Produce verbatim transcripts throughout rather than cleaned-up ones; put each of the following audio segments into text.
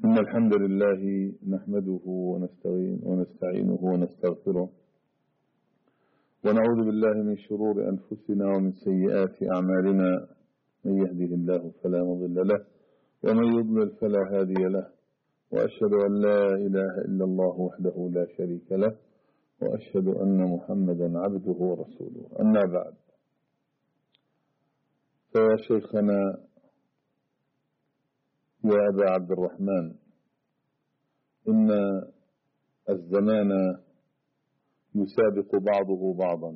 إن الحمد لله نحمده ونستعين ونستعينه ونستغفره ونعوذ بالله من شرور أنفسنا ومن سيئات أعمالنا. من يهده الله فلا مضل له ومن يضلل فلا هادي له، وأشهد أن لا إله إلا الله وحده لا شريك له، وأشهد أن محمدا عبده ورسوله. أما بعد، فيا شيخنا يا أبا عبد الرحمن، إن الزمان يسابق بعضه بعضا،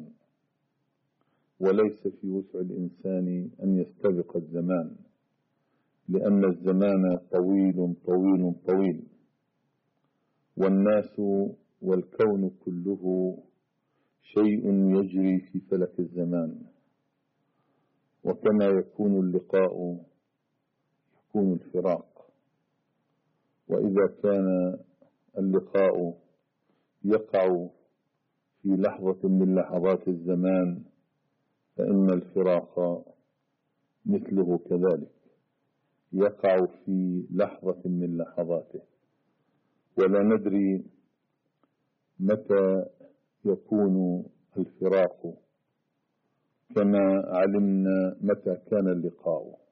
وليس في وسع الإنسان أن يستبق الزمان، لأن الزمان طويل طويل طويل، والناس والكون كله شيء يجري في فلك الزمان. وكما يكون اللقاء يكون الفراق، وإذا كان اللقاء يقع في لحظة من لحظات الزمان، فإن الفراق مثله كذلك يقع في لحظة من لحظاته، ولا ندري متى يكون الفراق، كما علمنا متى كان اللقاء.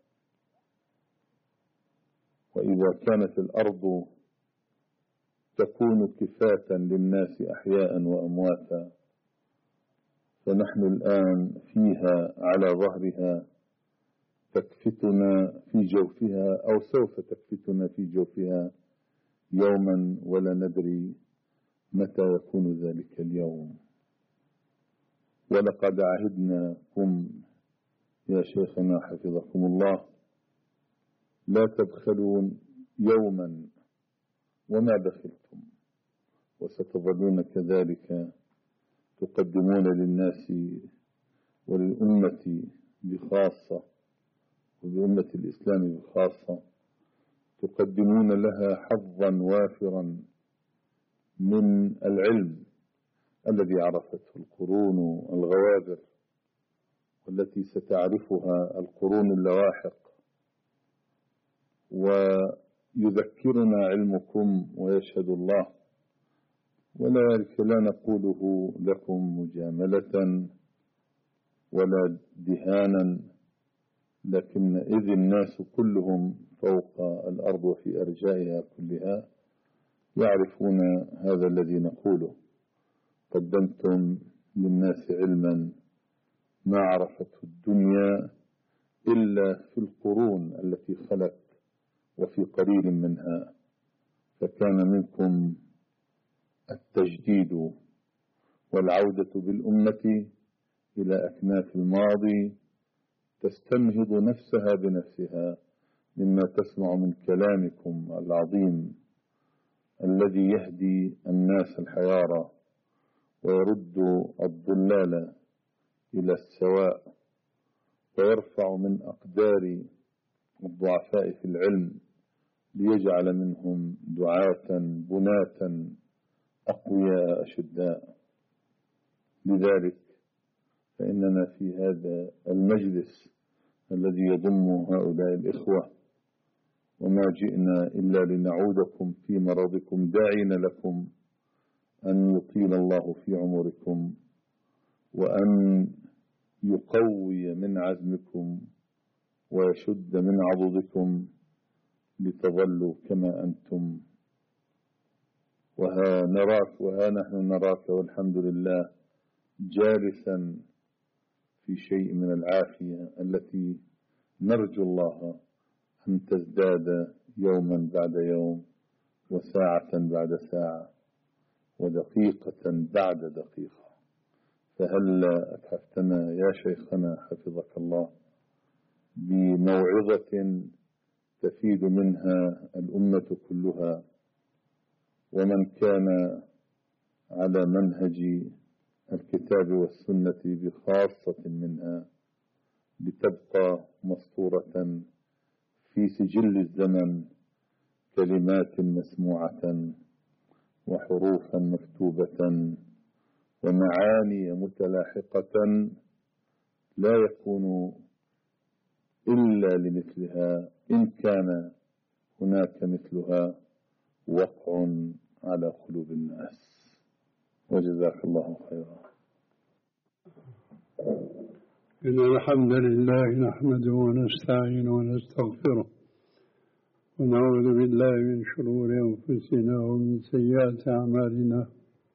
وإذا كانت الأرض تكون كفاة للناس أحياء وأمواتا، فنحن الآن فيها على ظهرها، تكفتنا في جوفها أو سوف تكفتنا في جوفها يوما، ولا ندري متى يكون ذلك اليوم. ولقد عهدناكم يا شيخنا حفظكم الله لا تبخلون يوما وما بخلتم، وستظلون كذلك تقدمون للناس وللأمة بخاصة ولأمة الإسلام بخاصة، تقدمون لها حظا وافرا من العلم الذي عرفته القرون الغوابر، والتي ستعرفها القرون اللواحق. ويذكرنا علمكم ويشهد الله، وذلك لا نقوله لكم مجاملة ولا دهانا، لكن إذ الناس كلهم فوق الأرض وفي أرجائها كلها يعرفون هذا الذي نقوله. قدمتم للناس علما ما عرفته الدنيا إلا في القرون التي خلت وفي قليل منها، فكان منكم التجديد والعودة بالأمة إلى أكناف الماضي، تستنهض نفسها بنفسها مما تسمع من كلامكم العظيم الذي يهدي الناس الحيارى ويرد الضلال إلى السواء، ويرفع من أقدار الضعفاء في العلم ليجعل منهم دعاة بناة أقوياء أشداء. لذلك فإننا في هذا المجلس الذي يضم هؤلاء الإخوة، وما جئنا إلا لنعودكم في مرضكم، داعين لكم أن يطيل الله في عمركم، وأن يقوي من عزمكم ويشد من عضدكم لتظلوا كما أنتم. وها نراك وها نحن نراك والحمد لله جالسا في شيء من العافية التي نرجو الله أن تزداد يوما بعد يوم، وساعة بعد ساعة، ودقيقة بعد دقيقة. فهل أتحفتنا يا شيخنا حفظك الله بموعظة تفيد منها الأمة كلها، ومن كان على منهج الكتاب والسنة بخاصة منها، لتبقى مسطورة في سجل الزمن كلمات مسموعة وحروفا مكتوبة ومعاني متلاحقة لا يكون إلا لمثلها إن كان هناك مثلها وقع على قلوب الناس. وجزاك الله خيرا. إن الحمد لله نحمده ونستعينه ونستغفره ونعوذ بالله من شرور أنفسنا ومن سيئات أعمالنا.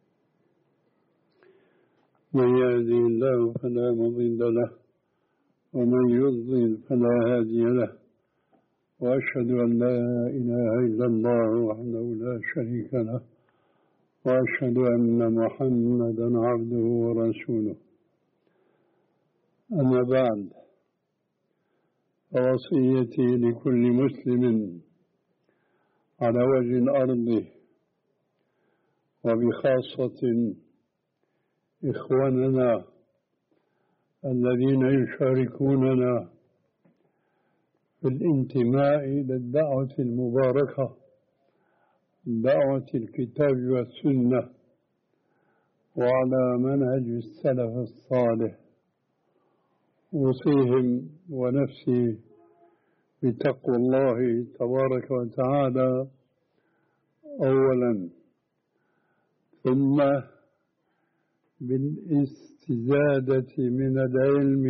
من يهده الله فلا مضل له ومن يضلل فلا هادي له، وأشهد أن لا إله إلا الله وحده لا شريك له، وأشهد أن محمدا عبده ورسوله. أما بعد، فوصيتي لكل مسلم على وجه الأرض وبخاصة إخواننا الذين يشاركوننا في الانتماء إلى الدعوة المباركة، دعوة الكتاب والسنة وعلى منهج السلف الصالح، أوصيهم ونفسي بتقوى الله تبارك وتعالى أولا، ثم بالاستزادة من العلم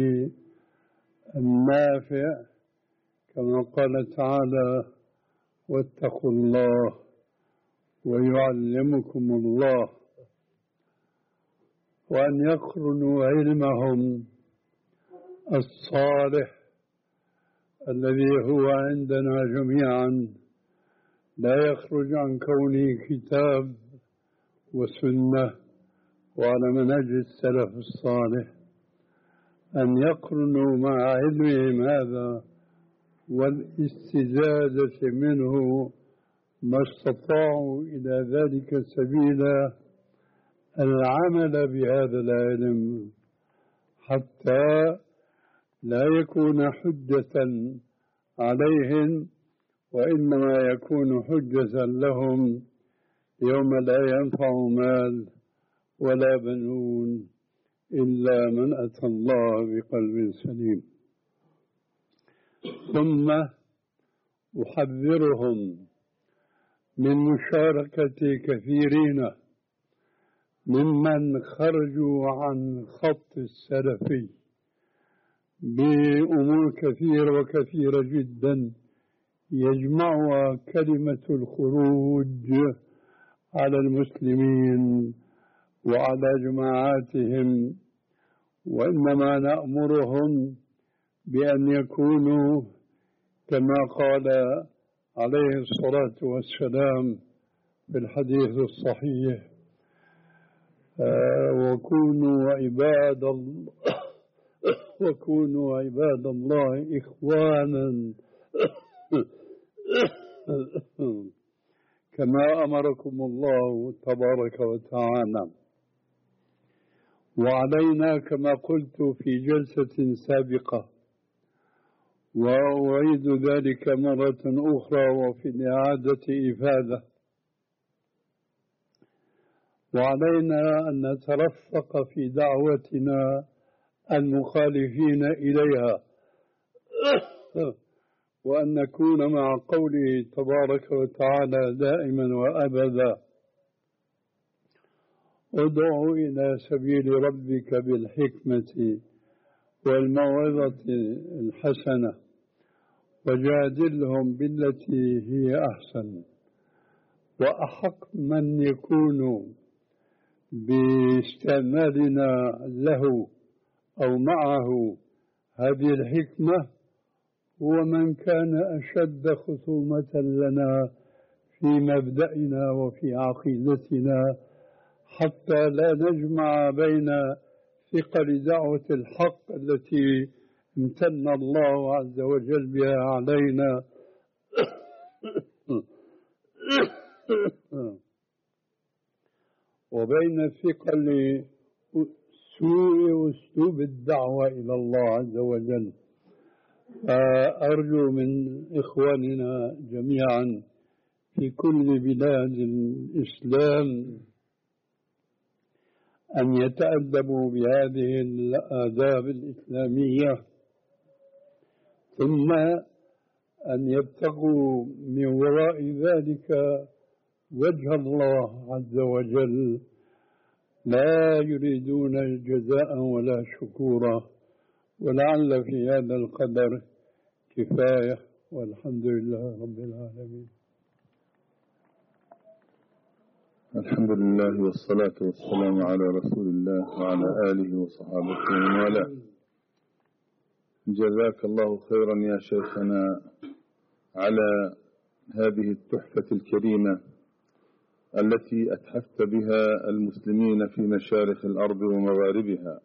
النافع كما قال تعالى: واتقوا الله ويعلمكم الله، وأن يقرنوا علمهم الصالح الذي هو عندنا جميعا لا يخرج عن كونه كتاب وسنة وعلى منهج السلف الصالح، أن يقرنوا مع علمهم هذا والاستزادة منه ما استطاعوا إلى ذلك سبيلا، العمل بهذا العلم حتى لا يكون حجة عليهم، وإنما يكون حجة لهم يوم لا ينفع مال ولا بنون إلا من أتى الله بقلب سليم. ثم أحذرهم من مشاركة كثيرين ممن خرجوا عن خط السلفي بأمور كثيرة وكثيرة جدا يجمعها كلمة الخروج على المسلمين وعلى جماعاتهم، وإنما نأمرهم بأن يكونوا كما قال عليه الصلاة والسلام في الحديث الصحيح: وكونوا عباد الله وكونوا عباد الله إخوانا كما أمركم الله تبارك وتعالى. وعلينا كما قلت في جلسة سابقة، وأعيد ذلك مرة أخرى وفي الإعادة إفادة، وعلينا أن نترفق في دعوتنا المخالفين إليها، وأن نكون مع قوله تبارك وتعالى دائما وأبدا: ادع إلى سبيل ربك بالحكمة والموعظة الحسنة وجادلهم بالتي هي أحسن. وأحق من يكون باستعمالنا له أو معه هذه الحكمة هو من كان أشد خصومة لنا في مبدأنا وفي عقيدتنا، حتى لا نجمع بين ثقل دعوة الحق التي امتن الله عز وجل بها علينا وبين ثقل سوء أسلوب الدعوة إلى الله عز وجل. أرجو من إخواننا جميعا في كل بلاد الإسلام أن يتأدبوا بهذه الآداب الإسلامية، ثم أن يبتغوا من وراء ذلك وجه الله عز وجل، لا يريدون جزاء ولا شكورا. ولعل في هذا القدر كفاية، والحمد لله رب العالمين. الحمد لله والصلاة والسلام على رسول الله وعلى آله وصحابته ومن والاه. جزاك الله خيرا يا شيخنا على هذه التحفة الكريمة التي أتحفت بها المسلمين في مشارق الأرض ومغاربها،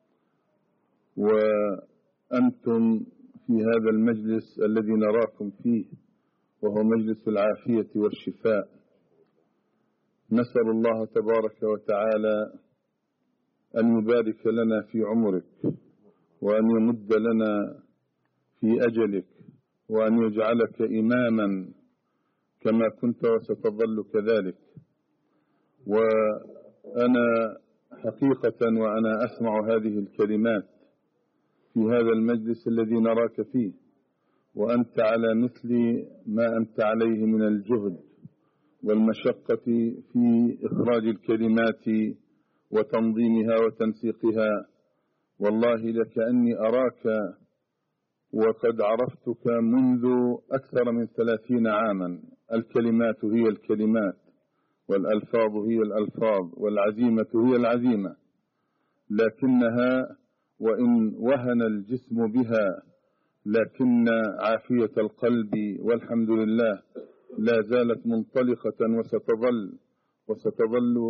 وأنتم في هذا المجلس الذي نراكم فيه وهو مجلس العافية والشفاء. نسأل الله تبارك وتعالى أن يبارك لنا في عمرك، وأن يمد لنا في أجلك، وأن يجعلك إماما كما كنت وستظل كذلك. وأنا حقيقة وأنا أسمع هذه الكلمات في هذا المجلس الذي نراك فيه، وأنت على مثل ما أنت عليه من الجهد والمشقة في إخراج الكلمات وتنظيمها وتنسيقها، والله لكأني أراك وقد عرفتك منذ أكثر من ثلاثين عاما. الكلمات هي الكلمات، والألفاظ هي الألفاظ، والعزيمة هي العزيمة، لكنها وإن وهن الجسم بها لكن عافية القلب والحمد لله لا زالت منطلقة وستظل وستظل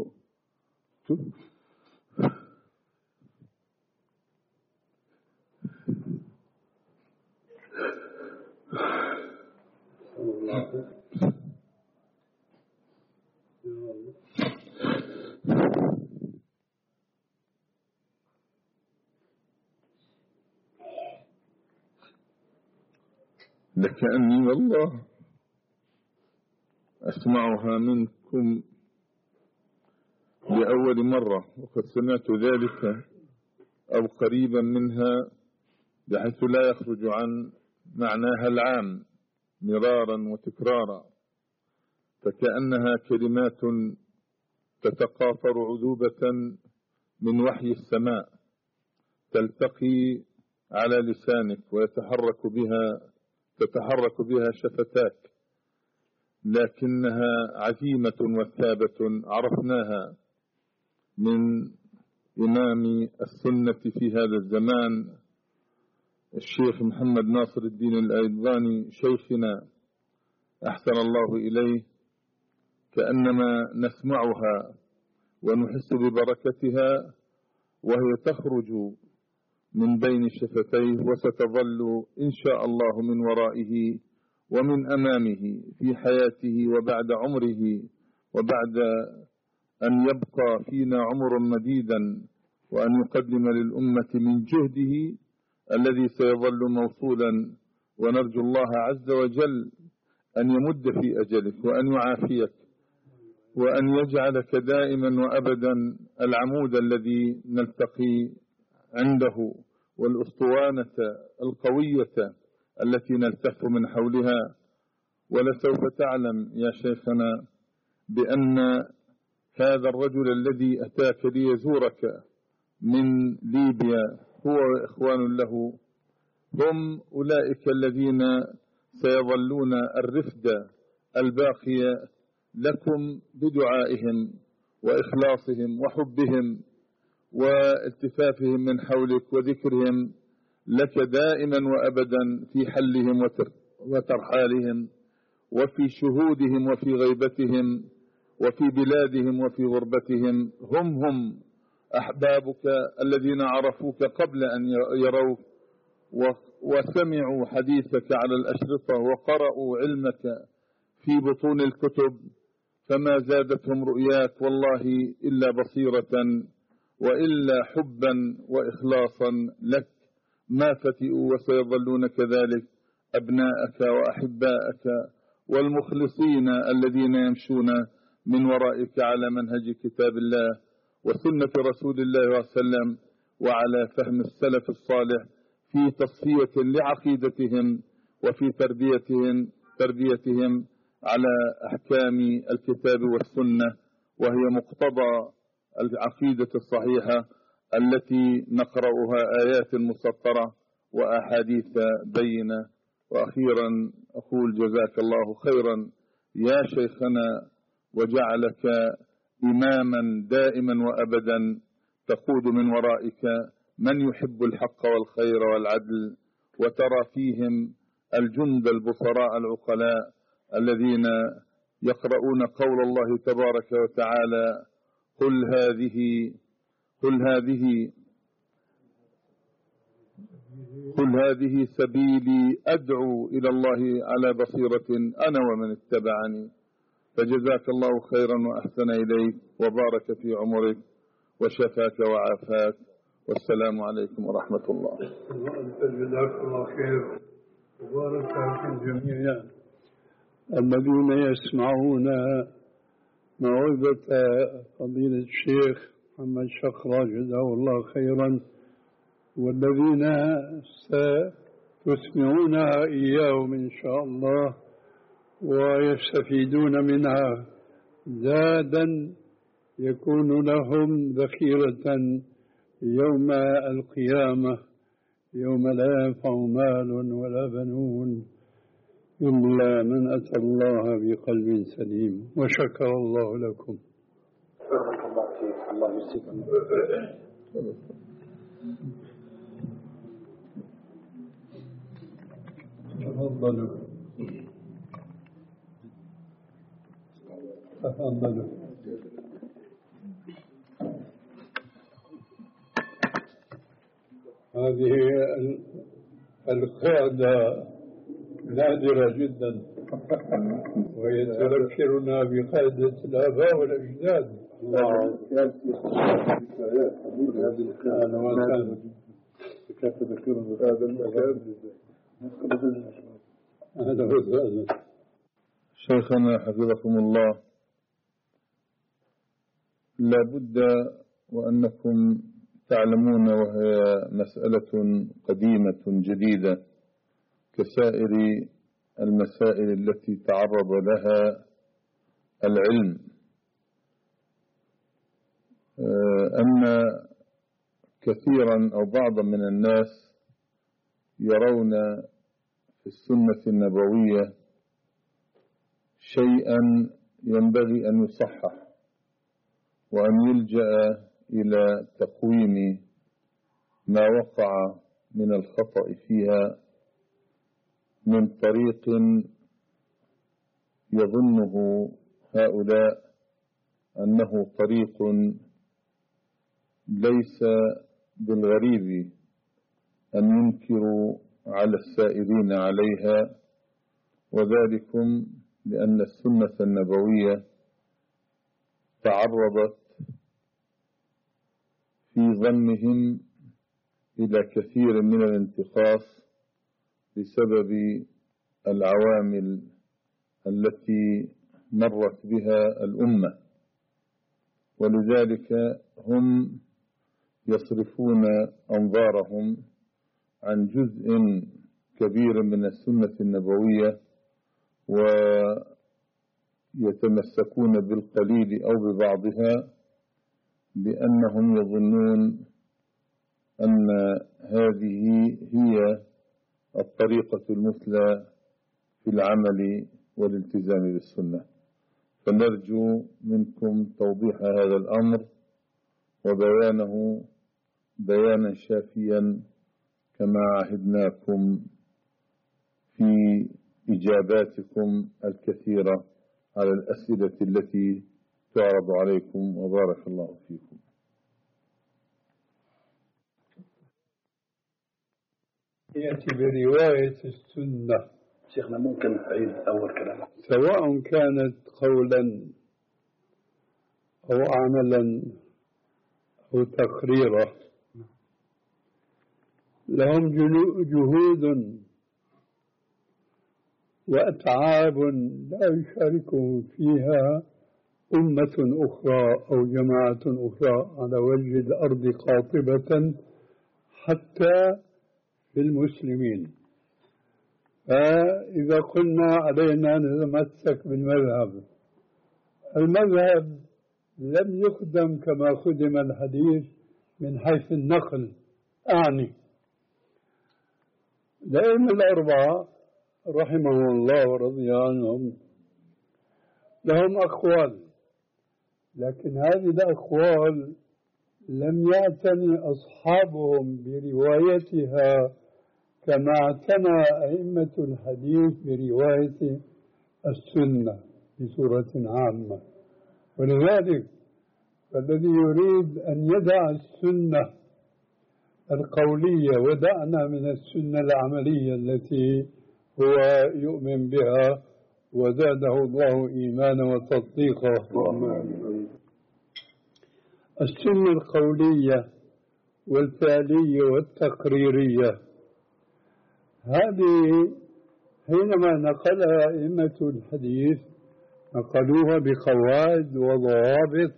لكأني والله أسمعها منكم لأول مرة، وقد سمعت ذلك أو قريبا منها بحيث لا يخرج عن معناها العام مرارا وتكرارا، فكأنها كلمات تتقاطر عذوبة من وحي السماء تلتقي على لسانك ويتحرك بها تتحرك بها شفتاك، لكنها عزيمة وثابة عرفناها من إمام السنة في هذا الزمان الشيخ محمد ناصر الدين الألباني شيخنا أحسن الله إليه، كأنما نسمعها ونحس ببركتها وهي تخرج من بين شفتيه، وستظل إن شاء الله من ورائه ومن أمامه في حياته وبعد عمره، وبعد أن يبقى فينا عمر مديدا، وأن يقدم للأمة من جهده الذي سيظل موصولا. ونرجو الله عز وجل أن يمد في أجلك وأن يعافيك وأن يجعلك دائما وأبدا العمود الذي نلتقي عنده والأسطوانة القوية التي نلتف من حولها. ولسوف تعلم يا شيخنا بأن هذا الرجل الذي أتاك ليزورك من ليبيا هو وإخوان له هم أولئك الذين سيظلون الرفد الباقي لكم بدعائهم وإخلاصهم وحبهم والتفافهم من حولك وذكرهم لك دائما وأبدا في حلهم وترحالهم وفي شهودهم وفي غيبتهم وفي بلادهم وفي غربتهم. هم هم أحبابك الذين عرفوك قبل أن يروك وسمعوا حديثك على الأشرطة وقرأوا علمك في بطون الكتب، فما زادتهم رؤياك والله إلا بصيرة وإلا حبا وإخلاصا لك. ما فتئوا وسيظلون كذلك أبناءك وأحباءك والمخلصين الذين يمشون من ورائك على منهج كتاب الله وسنة رسول الله صلى الله عليه وسلم وعلى فهم السلف الصالح في تصفية لعقيدتهم وفي تربيتهم تربيتهم على أحكام الكتاب والسنة، وهي مقتضى العقيدة الصحيحة التي نقرأها آيات مسطرة وأحاديث بينة. وأخيرا أقول جزاك الله خيرا يا شيخنا، وجعلك إماما دائما وأبدا تقود من ورائك من يحب الحق والخير والعدل، وترى فيهم الجند البصراء العقلاء الذين يقرؤون قول الله تبارك وتعالى: قل هذه قل هذه قل هذه سبيلي أدعو إلى الله على بصيرة أنا ومن اتبعني. فجزاك الله خيرا وأحسن إليك وبارك في عمرك وشفاك وعافاك، والسلام عليكم ورحمة الله. جزاك الله خير وبارك في الجميع الذين يسمعون موعظة فضيلة الشيخ محمد شقرة جزاه الله خيرا، والذين ستسمعونها إياهم إن شاء الله ويستفيدون منها زادا يكون لهم ذخيرة يوم القيامة، يوم لا ينفع مال ولا بنون إلا من أتى الله بقلب سليم. وشكر الله لكم. بارك الله فيك. الله يجزيكم. تفضلوا تفضلوا. هذه القاعدة نادرة جدا، وهي تذكرنا بقاعدة الآباء والأجداد. الله كيف تذكرنا بهذا المكان؟ هذا هو السؤال. شيخنا حفظكم الله، لا بد وأنكم تعلمون، وهي مسألة قديمة جديدة كسائر المسائل التي تعرض لها العلم، أن كثيرا أو بعضا من الناس يرون في السنة النبوية شيئا ينبغي أن يصحح وأن يلجأ إلى تقويم ما وقع من الخطأ فيها من طريق يظنه هؤلاء أنه طريق ليس بالغريب أن ينكروا على السائرين عليها، وذلكم لأن السنة النبوية تعرضت في ظنهم إلى كثير من الانتقاص بسبب العوامل التي مرت بها الأمة، ولذلك هم يصرفون أنظارهم عن جزء كبير من السنة النبوية ويتمسكون بالقليل أو ببعضها، لأنهم يظنون أن هذه هي الطريقة المثلى في العمل والالتزام بالسنة. فنرجو منكم توضيح هذا الأمر وبيانه بيانا شافيا كما عهدناكم في إجاباتكم الكثيرة على الأسئلة التي تعرض عليكم، وبارك الله فيكم. يأتي برواية السنة. شيخنا ممكن تعيد أول كلام؟ سواء كانت قولا أو عملا أو تقريرا، لهم جهود وأتعاب لا يشاركهم فيها أمة أخرى أو جماعة أخرى على وجه الأرض قاطبة حتى في المسلمين. فإذا قلنا علينا نتمسك بالمذهب، المذهب لم يخدم كما خدم الحديث من حيث النقل. أعني الأئمة الأربعة رحمهم الله ورضي عنهم لهم أقوال، لكن هذه الأقوال لم يعتني أصحابهم بروايتها كما اعتنى أئمة الحديث برواية السنة بصورة عامة. ولذلك فالذي يريد أن يدع السنة القولية ودعنا من السنة العملية التي هو يؤمن بها وزاده الله إيمانا وتصديقا، السنة القولية والفعلية والتقريرية هذه حينما نقلها أئمة الحديث نقلوها بقواعد وضوابط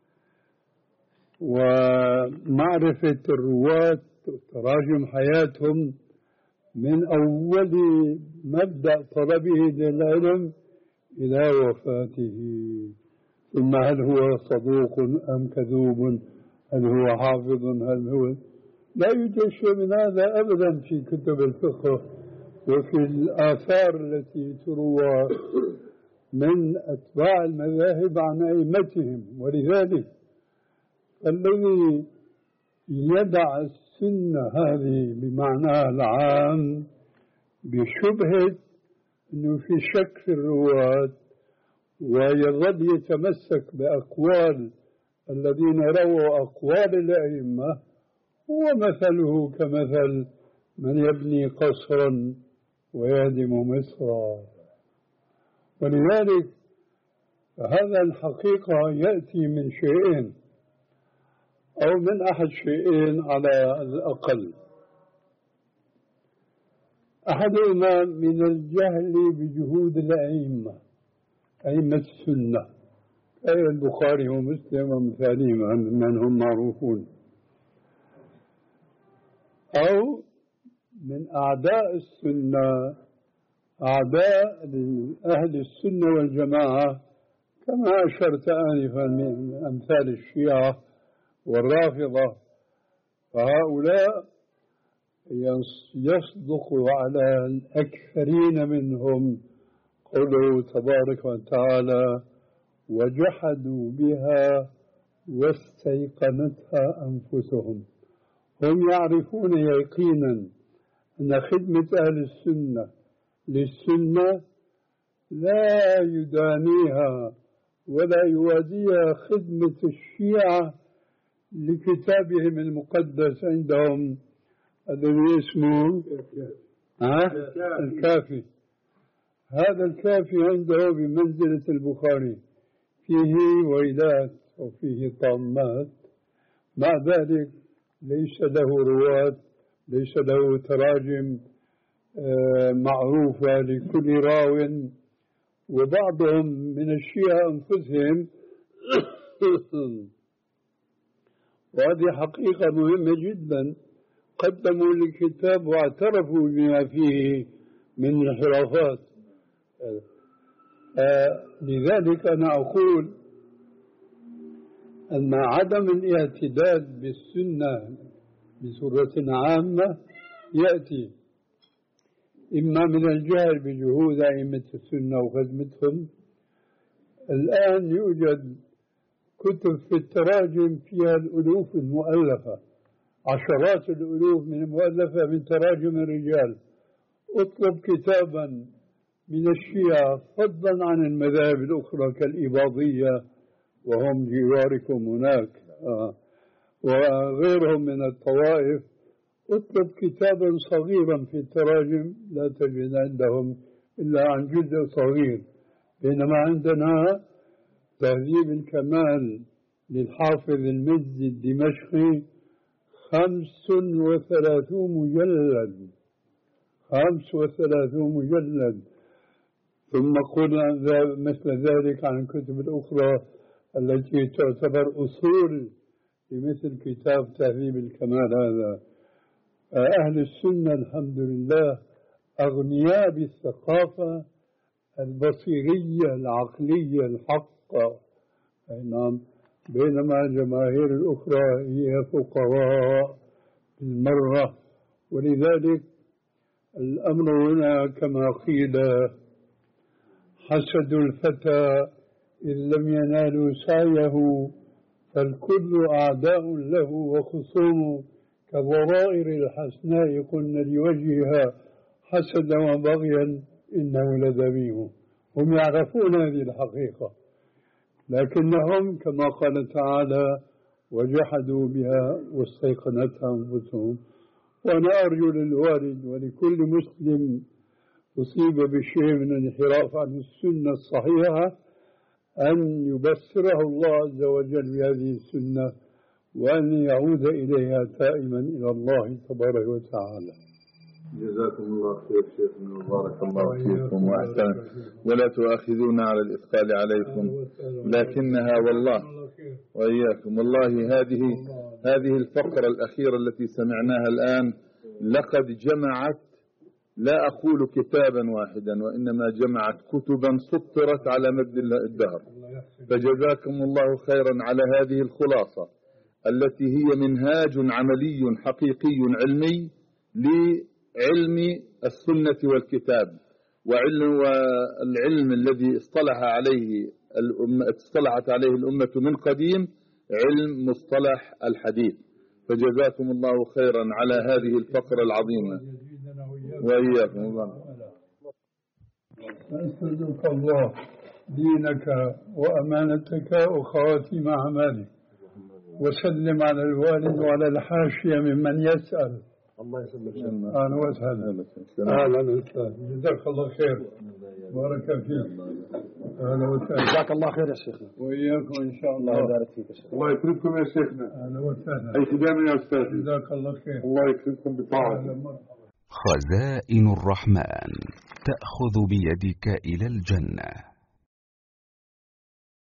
ومعرفة الرواة وتراجم حياتهم من أول مبدأ طلبه للعلم إلى وفاته، ثم هل هو صدوق أم كذوب، هل هو حافظ، هل هو لا يوجد شيء من هذا أبدا في كتب الفقه وفي الآثار التي تروى من أتباع المذاهب عن أئمتهم. ولذلك الذي يدع السنة هذه بمعناها العام بشبهة أنه في شك في الرواة ويظل يتمسك بأقوال الذين رووا أقوال الأئمة هو مثله كمثل من يبني قصرا ويهدم مصرا. ولذلك هذا الحقيقة يأتي من شيئين أو من أحد شيئين على الأقل. أحدهما من الجهل بجهود الأئمة، أئمة السنة أي البخاري ومسلم ومثالهما من هم معروفون، أو من أعداء السنة، أعداء أهل السنة والجماعة كما أشرت آنفا من أمثال الشيعة والرافضة، فهؤلاء يصدق على الأكثرين منهم قوله تبارك وتعالى وجحدوا بها واستيقنتها أنفسهم. هم يعرفون يقينا أن خدمة أهل السنة للسنة لا يدانيها ولا يوازيها خدمة الشيعة لكتابهم المقدس عندهم الذي اسمه الكافي. هذا الكافي عنده بمنزلة البخاري، فيه ويلات وفيه طامات، مع ذلك ليس له رواة، ليس له تراجم معروفة لكل راو. وبعضهم من الشيعة أنفسهم وهذه حقيقة مهمة جدا قدموا الكتاب واعترفوا بما فيه من انحرافات. لذلك أنا أقول أن عدم الاعتداد بالسنة بصورة عامة يأتي إما من الجهل بجهود أئمة السنة وخدمتهم. الآن يوجد كتب في التراجم فيها الألوف المؤلفة، عشرات الألوف من المؤلفة من تراجم الرجال. اطلب كتابا من الشيعة فضلا عن المذاهب الأخرى كالإباضية وهم جواركم هناك آه. وغيرهم من الطوائف، اطلب كتابا صغيرا في التراجم لا تجد عندهم إلا عن جزء صغير، بينما عندنا تهذيب الكمال للحافظ المزي الدمشقي خمس وثلاثون مجلد خمس وثلاثون مجلد. ثم قلنا مثل ذلك عن الكتب الأخرى التي تعتبر أصول لمثل كتاب تهذيب الكمال هذا. أهل السنة الحمد لله أغنياء بالثقافة البصيرية العقلية الحقة، أي نعم، بينما الجماهير الأخرى هي فقراء بالمرة. ولذلك الأمر هنا كما قيل: حسد الفتى إن لم ينالوا سعيه، فالكل أعداء له وخصوم، كالضرائر الحسناء قلنا لوجهها حسدا وبغيا إنه لذبيح. هم يعرفون هذه الحقيقة، لكنهم كما قال تعالى: وجحدوا بها واستيقنتها أنفسهم. وأنا أرجو للوالد ولكل مسلم أصيب بشيء من الانحراف عن السنة الصحيحة أن يبصره الله عز وجل بهذه السنة، وأن يعود إليها تائما إلى الله تبارك وتعالى. جزاكم الله خير شيخنا وبارك الله فيكم وأحسن، ولا تؤاخذونا على الإثقال عليكم، لكنها والله وإياكم والله هذه هذه الفقرة الأخيرة التي سمعناها الآن لقد جمعت، لا أقول كتابا واحدا، وإنما جمعت كتبا سطرت على مد الدهر. فجزاكم الله خيرا على هذه الخلاصة التي هي منهاج عملي حقيقي علمي لعلم السنة والكتاب، وعلم والعلم الذي اصطلح عليه الأمة اصطلحت عليه الأمة من قديم، علم مصطلح الحديث. فجزاكم الله خيرا على هذه الفقرة العظيمة وإياكم الله. أسألك الله دينك وأمانتك وخواتيم أعمالك، وسلم على الوالد وعلى الحاشية ممن يسأل. الله يسلمك. أهلا وسهلا. أهلا وسهلا، جزاك الله خير، بارك فيك. أهلا وسهلا، جزاك الله خير يا شيخنا. وإياكم إن شاء الله. الله يبارك فيك يا شيخ. الله يكرمكم يا شيخنا. أهلا وسهلا. أي خدمة يا أستاذ. جزاك الله خير. الله يكرمكم بطاعته. خزائن الرحمن تأخذ بيدك إلى الجنة.